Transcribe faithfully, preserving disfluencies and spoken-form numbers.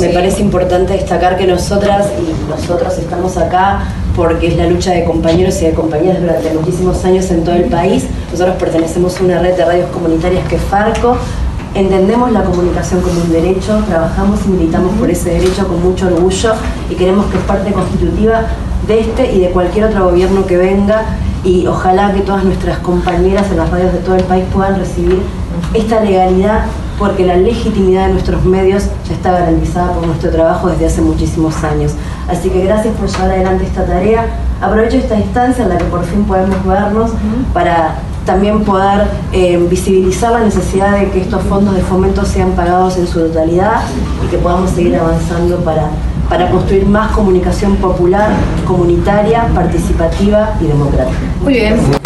Me parece importante destacar que nosotras y nosotros estamos acá porque es la lucha de compañeros y de compañeras durante muchísimos años en todo el país. Nosotros pertenecemos a una red de radios comunitarias que es Farco. Entendemos la comunicación como un derecho, trabajamos y militamos por ese derecho con mucho orgullo y queremos que es parte constitutiva de este y de cualquier otro gobierno que venga, y ojalá que todas nuestras compañeras en las radios de todo el país puedan recibir esta legalidad, porque la legitimidad de nuestros medios ya está garantizada por nuestro trabajo desde hace muchísimos años. Así que gracias por llevar adelante esta tarea. Aprovecho esta instancia en la que por fin podemos vernos para también poder eh, visibilizar la necesidad de que estos fondos de fomento sean pagados en su totalidad y que podamos seguir avanzando para, para construir más comunicación popular, comunitaria, participativa y democrática. Muy bien.